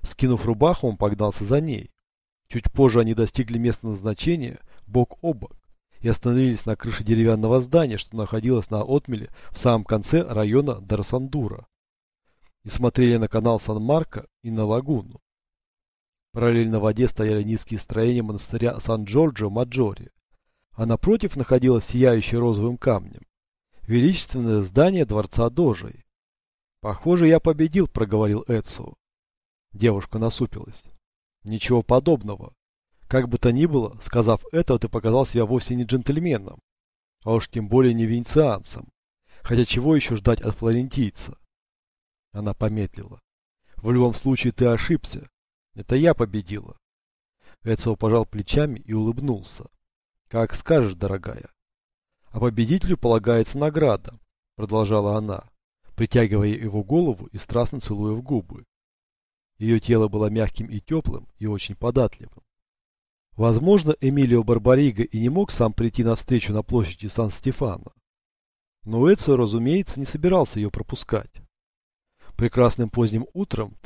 Скинув рубаху, он погнался за ней. Чуть позже они достигли места назначения бок о бок и остановились на крыше деревянного здания, что находилось на отмеле в самом конце района Дарсандура, и смотрели на канал Сан-Марко и на лагуну. Параллельно воде стояли низкие строения монастыря Сан-Джорджо-Маджоре, а напротив находилось сияющее розовым камнем величественное здание дворца Дожей. «Похоже, я победил», — проговорил Эцио. Девушка насупилась. «Ничего подобного. Как бы то ни было, сказав это, ты показал себя вовсе не джентльменом, а уж тем более не венецианцем. Хотя чего еще ждать от флорентийца?» Она помедлила. «В любом случае ты ошибся. Это я победила». Эцио пожал плечами и улыбнулся. «Как скажешь, дорогая». «А победителю полагается награда», — продолжала она, притягивая его голову и страстно целуя в губы. Ее тело было мягким и теплым, и очень податливым. Возможно, Эмилио Барбариго и не мог сам прийти навстречу на площади Сан-Стефано. Но Эцио, разумеется, не собирался ее пропускать. Прекрасным поздним утром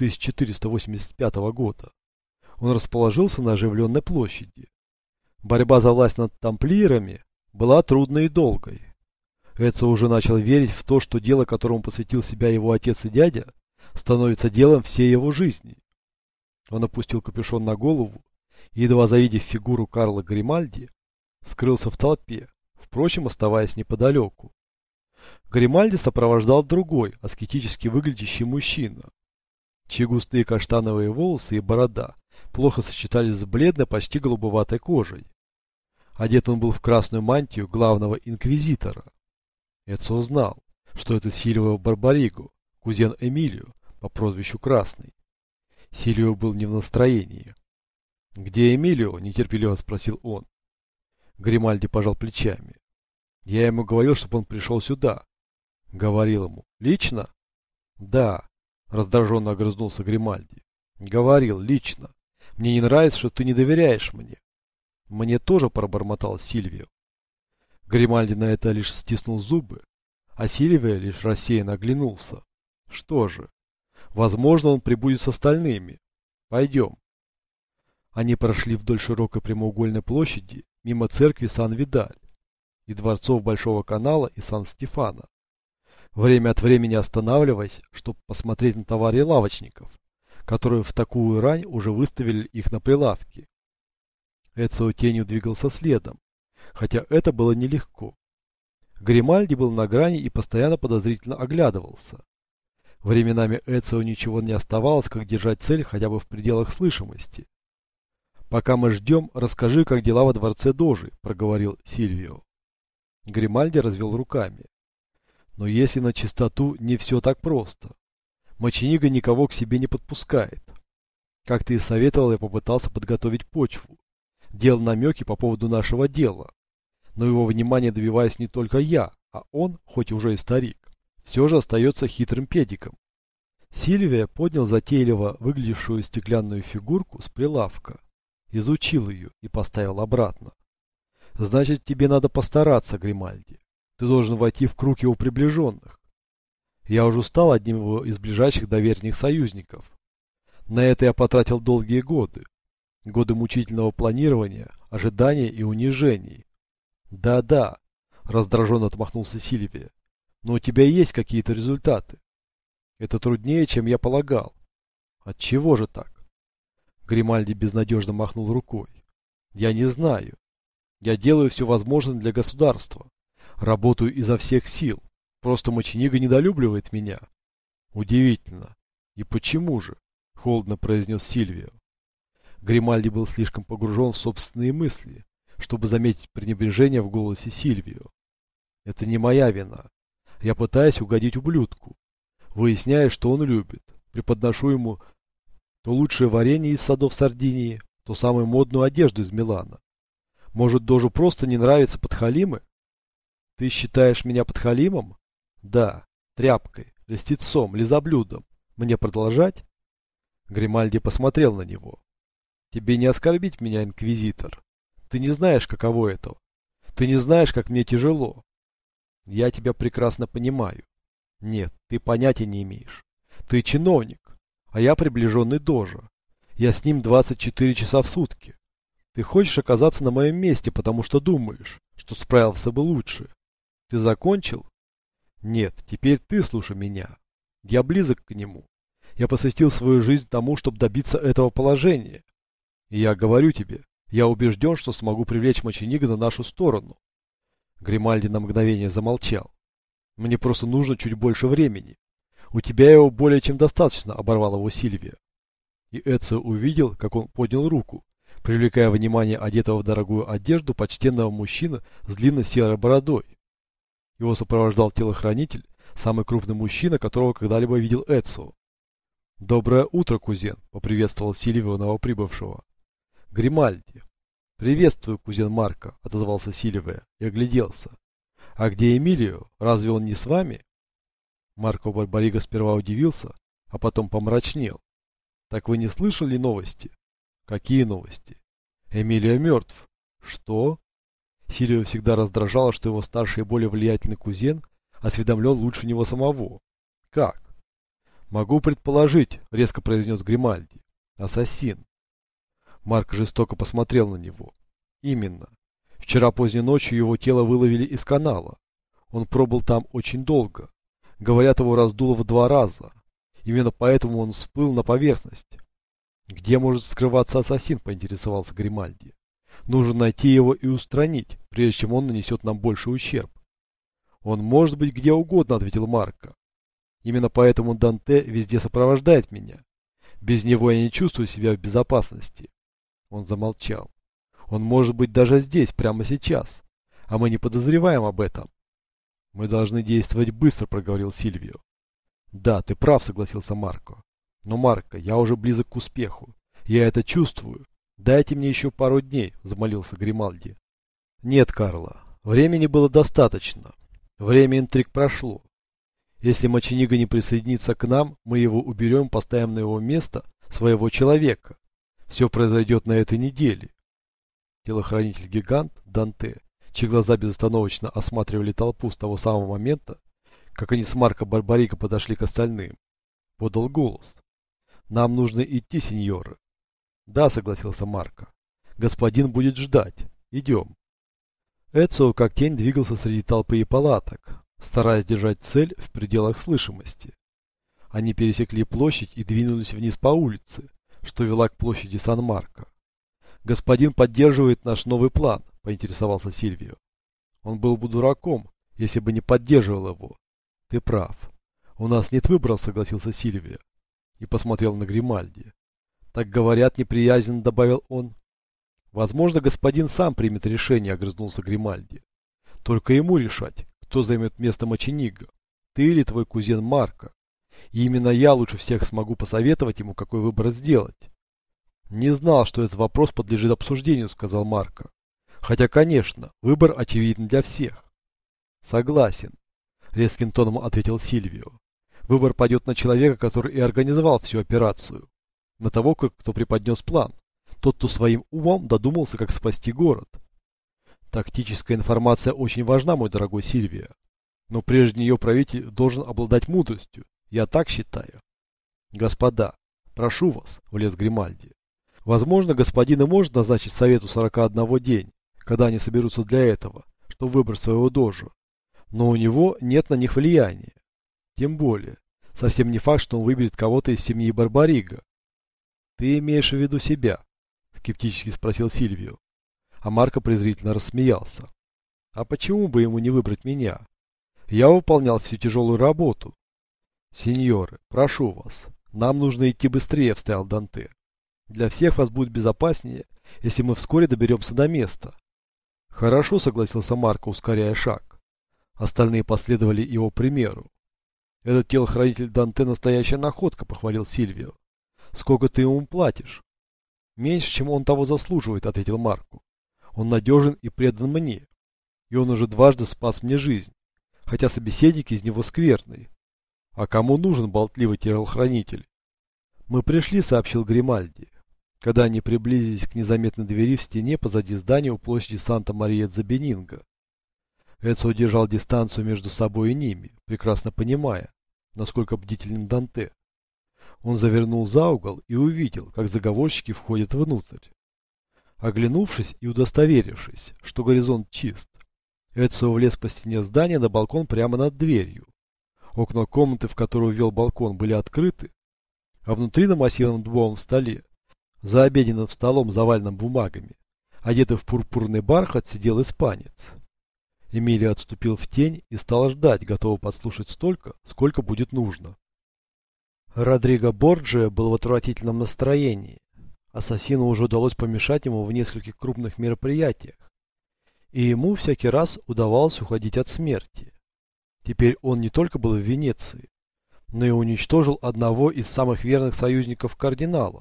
1485 года он расположился на оживленной площади. Борьба за власть над тамплиерами была трудной и долгой. Эцио уже начал верить в то, что дело, которому посвятил себя его отец и дядя, становится делом всей его жизни. Он опустил капюшон на голову и, едва завидев фигуру Карла Гримальди, скрылся в толпе, впрочем, оставаясь неподалеку. Гримальди сопровождал другой, аскетически выглядящий мужчина, чьи густые каштановые волосы и борода плохо сочетались с бледной, почти голубоватой кожей. Одет он был в красную мантию главного инквизитора. Эцио знал, что это Сильвио Барбариго, кузен Эмилио, по прозвищу Красный. Сильвио был не в настроении. «Где Эмилио?» – нетерпеливо спросил он. Гримальди пожал плечами. «Я ему говорил, чтобы он пришел сюда». «Говорил ему. Лично?» «Да», – раздраженно огрызнулся Гримальди. «Говорил. Лично. Мне не нравится, что ты не доверяешь мне». «Мне тоже», – пробормотал Сильвио. Гримальди на это лишь стиснул зубы, а Сильвио лишь рассеянно оглянулся. «Что же? Возможно, он прибудет с остальными. Пойдем». Они прошли вдоль широкой прямоугольной площади, мимо церкви Сан-Видаль и дворцов Большого канала и Сан-Стефано, время от времени останавливаясь, чтобы посмотреть на товары лавочников, которые в такую рань уже выставили их на прилавке. Эцио тенью двигался следом, хотя это было нелегко. Гримальди был на грани и постоянно подозрительно оглядывался. Временами Эцио ничего не оставалось, как держать цель хотя бы в пределах слышимости. «Пока мы ждем, расскажи, как дела во дворце Дожи», — проговорил Сильвио. Гримальди развел руками. «Но если на чистоту, не все так просто. Мочениго никого к себе не подпускает. Как ты и советовал, я попытался подготовить почву. Делал намеки по поводу нашего дела. Но его внимания добиваюсь не только я, а он, хоть уже и старик, все же остается хитрым педиком». Сильвия поднял затейливо выглядевшую стеклянную фигурку с прилавка, изучил ее и поставил обратно. «Значит, тебе надо постараться, Гримальди. Ты должен войти в круг его приближенных. Я уже стал одним его из ближайших доверенных союзников. На это я потратил долгие годы. Годы мучительного планирования, ожидания и унижений». «Да-да», — раздраженно отмахнулся Сильвия, — «но у тебя есть какие-то результаты». «Это труднее, чем я полагал». «Отчего же так?» Гримальди безнадежно махнул рукой. «Я не знаю. Я делаю все возможное для государства. Работаю изо всех сил. Просто Мочениго недолюбливает меня». «Удивительно. И почему же?» — холодно произнес Сильвио. Гримальди был слишком погружен в собственные мысли, чтобы заметить пренебрежение в голосе Сильвио. «Это не моя вина. Я пытаюсь угодить ублюдку. Выясняю, что он любит. Преподношу ему то лучшее варенье из садов Сардинии, то самую модную одежду из Милана. Может, Дожу просто не нравятся подхалимы? Ты считаешь меня подхалимом? Да, тряпкой, льстецом, лизоблюдом. Мне продолжать?» Гримальди посмотрел на него. «Тебе не оскорбить меня, инквизитор. Ты не знаешь, каково это. Ты не знаешь, как мне тяжело. Я тебя прекрасно понимаю. Нет, ты понятия не имеешь. Ты чиновник, А я приближенный Дожа. Я с ним 24 часа в сутки. Ты хочешь оказаться на моем месте, потому что думаешь, что справился бы лучше. Ты закончил? Нет, теперь ты слушай меня. Я близок к нему. Я посвятил свою жизнь тому, чтобы добиться этого положения. И я говорю тебе, я убежден, что смогу привлечь Моченига на нашу сторону. Гримальди на мгновение замолчал. Мне просто нужно чуть больше времени. У тебя его более чем достаточно, оборвала его Сильвия. И Эцио увидел, как он поднял руку, привлекая внимание одетого в дорогую одежду почтенного мужчины с длинной серой бородой. Его сопровождал телохранитель, самый крупный мужчина, которого когда-либо видел Эцио. «Доброе утро, кузен», — поприветствовал Сильвио новоприбывшего. «Гримальди». «Приветствую, кузен Марко», — отозвался Сильвио и огляделся. «А где Эмилио? Разве он не с вами?» Марко Барбариго сперва удивился, а потом помрачнел. «Так вы не слышали новости?» «Какие новости?» «Эмилио мертв». «Что?» Сильвио всегда раздражало, что его старший и более влиятельный кузен осведомлен лучше него самого. «Как?» «Могу предположить», — резко произнес Гримальди. «Ассасин». Марк жестоко посмотрел на него. «Именно. Вчера поздней ночью его тело выловили из канала. Он пробыл там очень долго. Говорят, его раздуло в 2 раза. Именно поэтому он всплыл на поверхность». «Где может скрываться ассасин?» — поинтересовался Гримальди. «Нужно найти его и устранить, прежде чем он нанесет нам больший ущерб». «Он может быть где угодно», — ответил Марко. «Именно поэтому Данте везде сопровождает меня. Без него я не чувствую себя в безопасности». Он замолчал. «Он может быть даже здесь, прямо сейчас. А мы не подозреваем об этом». «Мы должны действовать быстро», — проговорил Сильвио. «Да, ты прав», — согласился Марко. «Но, Марко, я уже близок к успеху. Я это чувствую. Дайте мне еще пару дней», — взмолился Гримальди. «Нет, Карло, времени было достаточно. Время интриг прошло. Если Мочениго не присоединится к нам, мы его уберем, поставим на его место своего человека. Все произойдет на этой неделе». Телохранитель-гигант Данте, чьи глаза безостановочно осматривали толпу с того самого момента, как они с Марко Барбариго подошли к остальным, подал голос. «Нам нужно идти, сеньоры». «Да», — согласился Марко. «Господин будет ждать. Идем». Эцио как тень двигался среди толпы и палаток, стараясь держать цель в пределах слышимости. Они пересекли площадь и двинулись вниз по улице, что вела к площади Сан-Марко. «Господин поддерживает наш новый план», — поинтересовался Сильвио. «Он был бы дураком, если бы не поддерживал его». «Ты прав. У нас нет выбора», — согласился Сильвио и посмотрел на Гримальди. «Так говорят, неприязненно», — добавил он. «Возможно, господин сам примет решение», — огрызнулся Гримальди. «Только ему решать, кто займет место Мочениго, ты или твой кузен Марко. И именно я лучше всех смогу посоветовать ему, какой выбор сделать». «Не знал, что этот вопрос подлежит обсуждению», — сказал Марко. «Хотя, конечно, выбор очевиден для всех». «Согласен», — резким тоном ответил Сильвио. «Выбор пойдет на человека, который и организовал всю операцию. На того, кто преподнес план. Тот, кто своим умом додумался, как спасти город». «Тактическая информация очень важна, мой дорогой Сильвио. Но прежде нее правитель должен обладать мудростью. Я так считаю». «Господа, прошу вас», — влез Гримальди. «Возможно, господин и может назначить совету 41 день, когда они соберутся для этого, чтобы выбрать своего дожа. Но у него нет на них влияния. Тем более, совсем не факт, что он выберет кого-то из семьи Барбариго». «Ты имеешь в виду себя?» — скептически спросил Сильвио. А Марко презрительно рассмеялся. «А почему бы ему не выбрать меня? Я выполнял всю тяжелую работу». «Сеньоры, прошу вас, нам нужно идти быстрее», — вставил Данте. «Для всех вас будет безопаснее, если мы вскоре доберемся до места». «Хорошо», — согласился Марко, ускоряя шаг. Остальные последовали его примеру. «Этот телохранитель Данте настоящая находка», — похвалил Сильвио. «Сколько ты ему платишь?» «Меньше, чем он того заслуживает», — ответил Марко. «Он надежен и предан мне. И он уже дважды спас мне жизнь, хотя собеседник из него скверный. А кому нужен болтливый телохранитель?» «Мы пришли», — сообщил Гримальди, когда они приблизились к незаметной двери в стене позади здания у площади Санта-Мария-Дзабенинго. Эцио держал дистанцию между собой и ними, прекрасно понимая, насколько бдителен Данте. Он завернул за угол и увидел, как заговорщики входят внутрь. Оглянувшись и удостоверившись, что горизонт чист, Эцио влез по стене здания на балкон прямо над дверью. Окна комнаты, в которую вел балкон, были открыты, а внутри на массивном дубовом столе, за обеденным столом, заваленным бумагами, одетый в пурпурный бархат, сидел испанец. Эмилио отступил в тень и стал ждать, готовый подслушать столько, сколько будет нужно. Родриго Борджиа был в отвратительном настроении. Ассасину уже удалось помешать ему в нескольких крупных мероприятиях, и ему всякий раз удавалось уходить от смерти. Теперь он не только был в Венеции, но и уничтожил одного из самых верных союзников кардинала.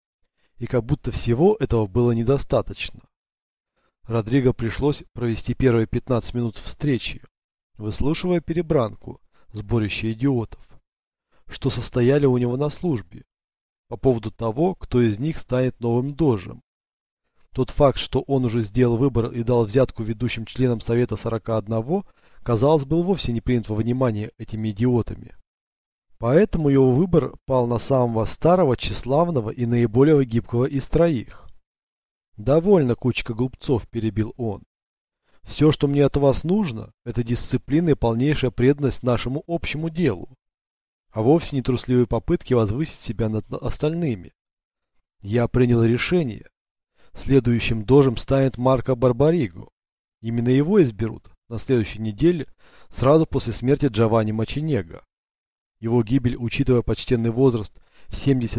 И как будто всего этого было недостаточно. Родриго пришлось провести первые 15 минут встречи, выслушивая перебранку, сборище идиотов, что состояли у него на службе, по поводу того, кто из них станет новым дожем. Тот факт, что он уже сделал выбор и дал взятку ведущим членам Совета 41, казалось, был вовсе не принят во внимание этими идиотами. Поэтому его выбор пал на самого старого, тщеславного и наиболее гибкого из троих. «Довольно, кучка глупцов», – перебил он. «Все, что мне от вас нужно, это дисциплина и полнейшая преданность нашему общему делу, а вовсе не трусливые попытки возвысить себя над остальными. Я принял решение. Следующим дожем станет Марко Барбариго. Именно его изберут на следующей неделе, сразу после смерти Джованни Моченега. Его гибель, учитывая почтенный возраст в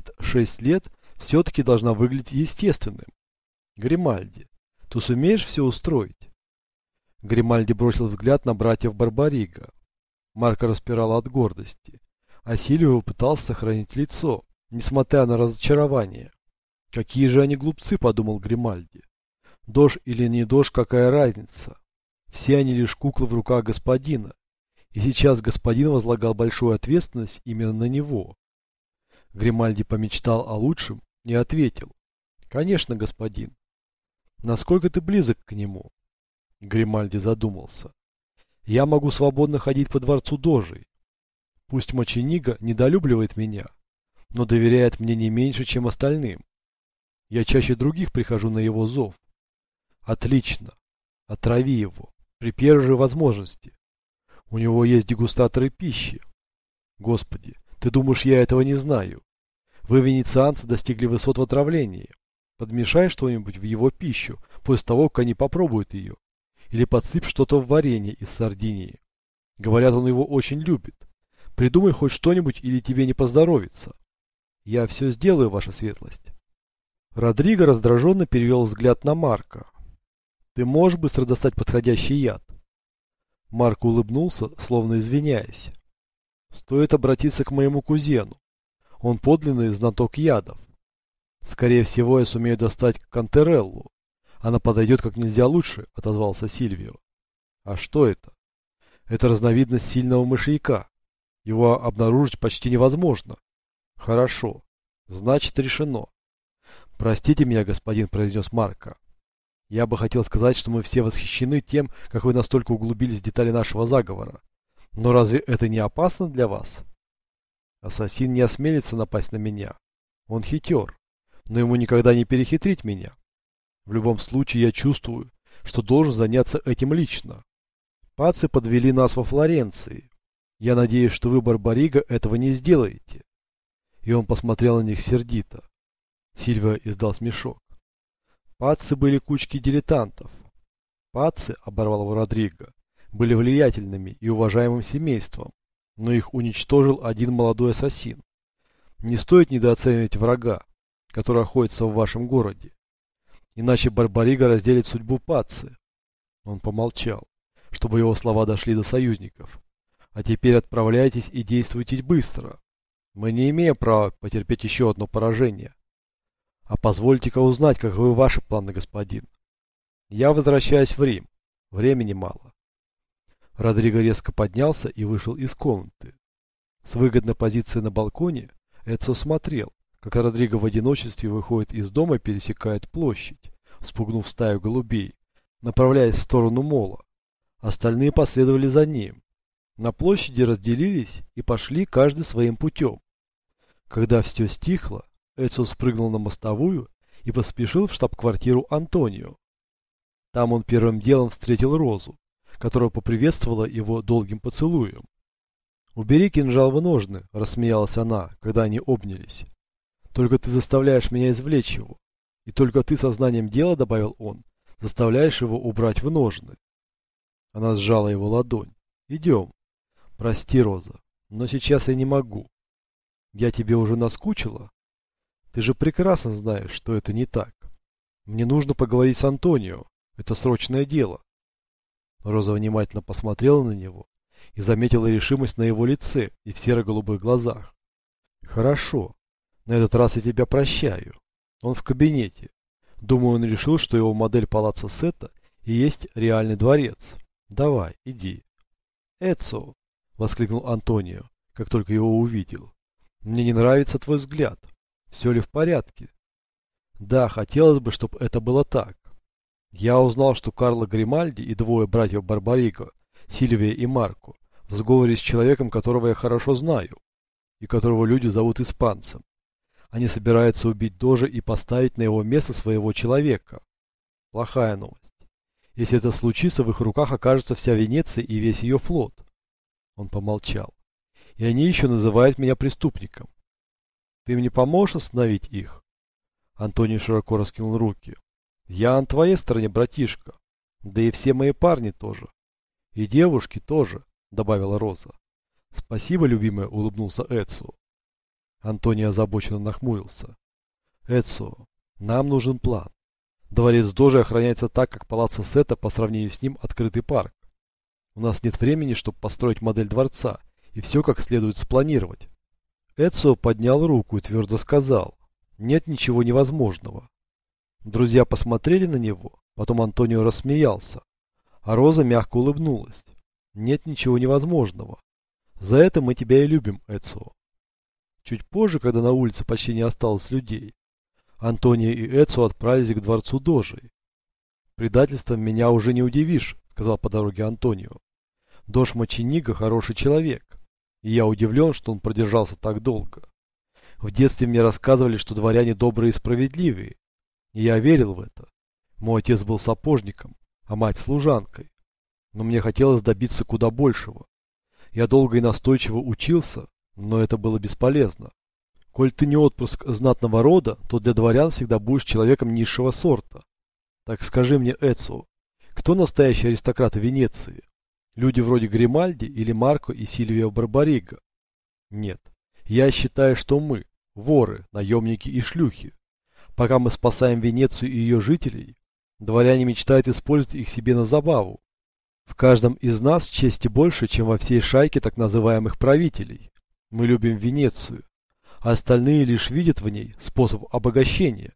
76 лет, все-таки должна выглядеть естественным. Гримальди, ты сумеешь все устроить?» Гримальди бросил взгляд на братьев Барбариго. Марко распирало от гордости, а Сильвио пытался сохранить лицо, несмотря на разочарование. «Какие же они глупцы», — подумал Гримальди. «Дож или не дож, какая разница? Все они лишь куклы в руках господина, и сейчас господин возлагал большую ответственность именно на него». Гримальди помечтал о лучшем и ответил: «Конечно, господин». «Насколько ты близок к нему?» Гримальди задумался. «Я могу свободно ходить по дворцу дожей. Пусть Мочениго недолюбливает меня, но доверяет мне не меньше, чем остальным. Я чаще других прихожу на его зов». «Отлично. Отрави его. При первой же возможности. У него есть дегустаторы пищи». «Господи, ты думаешь, я этого не знаю? Вы, венецианцы, достигли высот в отравлении. Подмешай что-нибудь в его пищу после того, как они попробуют ее. Или подсыпь что-то в варенье из Сардинии. Говорят, он его очень любит. Придумай хоть что-нибудь, или тебе не поздоровится. Я все сделаю, ваша светлость». Родриго раздраженно перевел взгляд на Марко. «Ты можешь быстро достать подходящий яд?» Марко улыбнулся, словно извиняясь. «Стоит обратиться к моему кузену. Он подлинный знаток ядов. Скорее всего, я сумею достать кантереллу. Она подойдет как нельзя лучше», — отозвался Сильвио. «А что это?» «Это разновидность сильного мышьяка. Его обнаружить почти невозможно». «Хорошо. Значит, решено». «Простите меня, господин», — произнес Марко. «Я бы хотел сказать, что мы все восхищены тем, как вы настолько углубились в детали нашего заговора. Но разве это не опасно для вас?» «Ассасин не осмелится напасть на меня. Он хитер, но ему никогда не перехитрить меня. В любом случае, я чувствую, что должен заняться этим лично. Паци подвели нас во Флоренции. Я надеюсь, что вы, Барбариго, этого не сделаете». И он посмотрел на них сердито. Сильвио издал смешок. «Паци были кучки дилетантов. Паци, — оборвал его Родриго, — были влиятельными и уважаемым семейством, но их уничтожил один молодой ассасин. Не стоит недооценивать врага, который охотится в вашем городе. Иначе Барбариго разделит судьбу Паци». Он помолчал, чтобы его слова дошли до союзников. «А теперь отправляйтесь и действуйте быстро. Мы не имеем права потерпеть еще одно поражение. А позвольте-ка узнать, каковы ваши планы, господин. Я возвращаюсь в Рим. Времени мало». Родриго резко поднялся и вышел из комнаты. С выгодной позиции на балконе Эцио смотрел, как Родриго в одиночестве выходит из дома и пересекает площадь, вспугнув стаю голубей, направляясь в сторону мола. Остальные последовали за ним. На площади разделились и пошли каждый своим путем. Когда все стихло, Эцио спрыгнул на мостовую и поспешил в штаб-квартиру Антонио. Там он первым делом встретил Розу, которая поприветствовала его долгим поцелуем. «Убери кинжал в ножны», — рассмеялась она, когда они обнялись. «Только ты заставляешь меня извлечь его. И только ты сознанием дела, — добавил он, — заставляешь его убрать в ножны». Она сжала его ладонь. «Идем». «Прости, Роза, но сейчас я не могу». «Я тебе уже наскучила?» «Ты же прекрасно знаешь, что это не так. Мне нужно поговорить с Антонио. Это срочное дело». Роза внимательно посмотрела на него и заметила решимость на его лице и в серо-голубых глазах. «Хорошо. На этот раз я тебя прощаю. Он в кабинете. Думаю, он решил, что его модель палаццо Сетта и есть реальный дворец. Давай, иди». «Эцио!» — воскликнул Антонио, как только его увидел. «Мне не нравится твой взгляд. Все ли в порядке?» «Да, хотелось бы, чтобы это было так. Я узнал, что Карло Гримальди и двое братьев Барбариго, Сильвия и Марко, в сговоре с человеком, которого я хорошо знаю, и которого люди зовут испанцем. Они собираются убить Дожа и поставить на его место своего человека. Плохая новость. Если это случится, в их руках окажется вся Венеция и весь ее флот». Он помолчал. «И они еще называют меня преступником. Ты мне поможешь остановить их?» Антоний широко раскинул руки. «Я на твоей стороне, братишка. Да и все мои парни тоже. И девушки тоже», — добавила Роза. «Спасибо, любимая», — улыбнулся Эцио. Антоний озабоченно нахмурился. «Эцио, нам нужен план. Дворец Дожи охраняется так, как палаццо Сетта по сравнению с ним открытый парк. У нас нет времени, чтобы построить модель дворца и все как следует спланировать». Эцио поднял руку и твердо сказал: «Нет ничего невозможного». Друзья посмотрели на него, потом Антонио рассмеялся, а Роза мягко улыбнулась. «Нет ничего невозможного. За это мы тебя и любим, Эцио». Чуть позже, когда на улице почти не осталось людей, Антонио и Эцио отправились к дворцу Дожи. «Предательством меня уже не удивишь», — сказал по дороге Антонио. «Дож Мочениго хороший человек, и я удивлен, что он продержался так долго. В детстве мне рассказывали, что дворяне добрые и справедливые, и я верил в это. Мой отец был сапожником, а мать служанкой. Но мне хотелось добиться куда большего. Я долго и настойчиво учился, но это было бесполезно. Коль ты не отпрыск знатного рода, то для дворян всегда будешь человеком низшего сорта. Так скажи мне, Эцио, кто настоящие аристократы Венеции? Люди вроде Гримальди или Марко и Сильвио Барбариго? Нет. Я считаю, что мы, воры, наемники и шлюхи. Пока мы спасаем Венецию и ее жителей, дворяне мечтают использовать их себе на забаву. В каждом из нас чести больше, чем во всей шайке так называемых правителей. Мы любим Венецию, а остальные лишь видят в ней способ обогащения».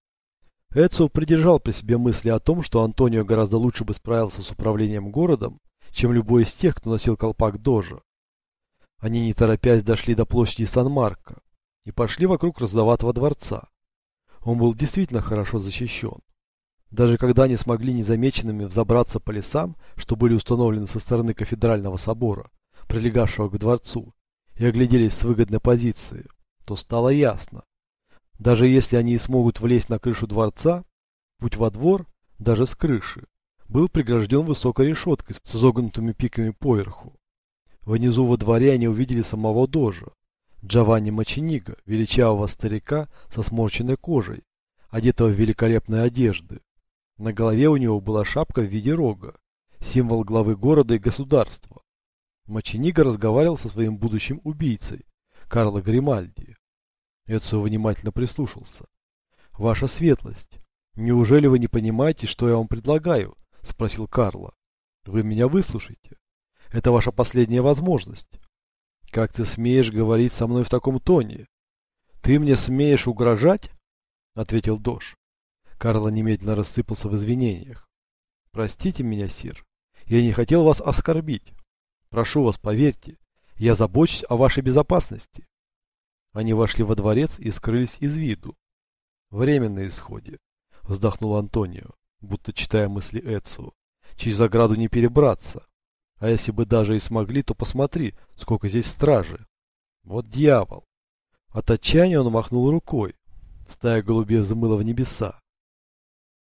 Эцио придержал при себе мысли о том, что Антонио гораздо лучше бы справился с управлением городом, чем любой из тех, кто носил колпак Дожа. Они, не торопясь, дошли до площади Сан-Марко и пошли вокруг Розоватого дворца. Он был действительно хорошо защищен. Даже когда они смогли незамеченными взобраться по лесам, что были установлены со стороны кафедрального собора, прилегавшего к дворцу, и огляделись с выгодной позиции, то стало ясно. Даже если они и смогут влезть на крышу дворца, путь во двор, даже с крыши, был прегражден высокой решеткой с изогнутыми пиками поверху. Внизу во дворе они увидели самого Дожа, Джованни Мочениго, величавого старика со сморщенной кожей, одетого в великолепные одежды. На голове у него была шапка в виде рога, символ главы города и государства. Мочениго разговаривал со своим будущим убийцей, Карло Гримальди. Эцио внимательно прислушался. «Ваша светлость, неужели вы не понимаете, что я вам предлагаю?» — спросил Карло. «Вы меня выслушайте. Это ваша последняя возможность». «Как ты смеешь говорить со мной в таком тоне? Ты мне смеешь угрожать?» — ответил Дож. Карло немедленно рассыпался в извинениях. «Простите меня, сир. Я не хотел вас оскорбить. Прошу вас, поверьте, я забочусь о вашей безопасности». Они вошли во дворец и скрылись из виду. «Время на исходе», — вздохнул Антонио, будто читая мысли Эцио. «Через ограду не перебраться. А если бы даже и смогли, то посмотри, сколько здесь стражи. Вот дьявол!» От отчаяния он махнул рукой. Стая голубей взмыла в небеса.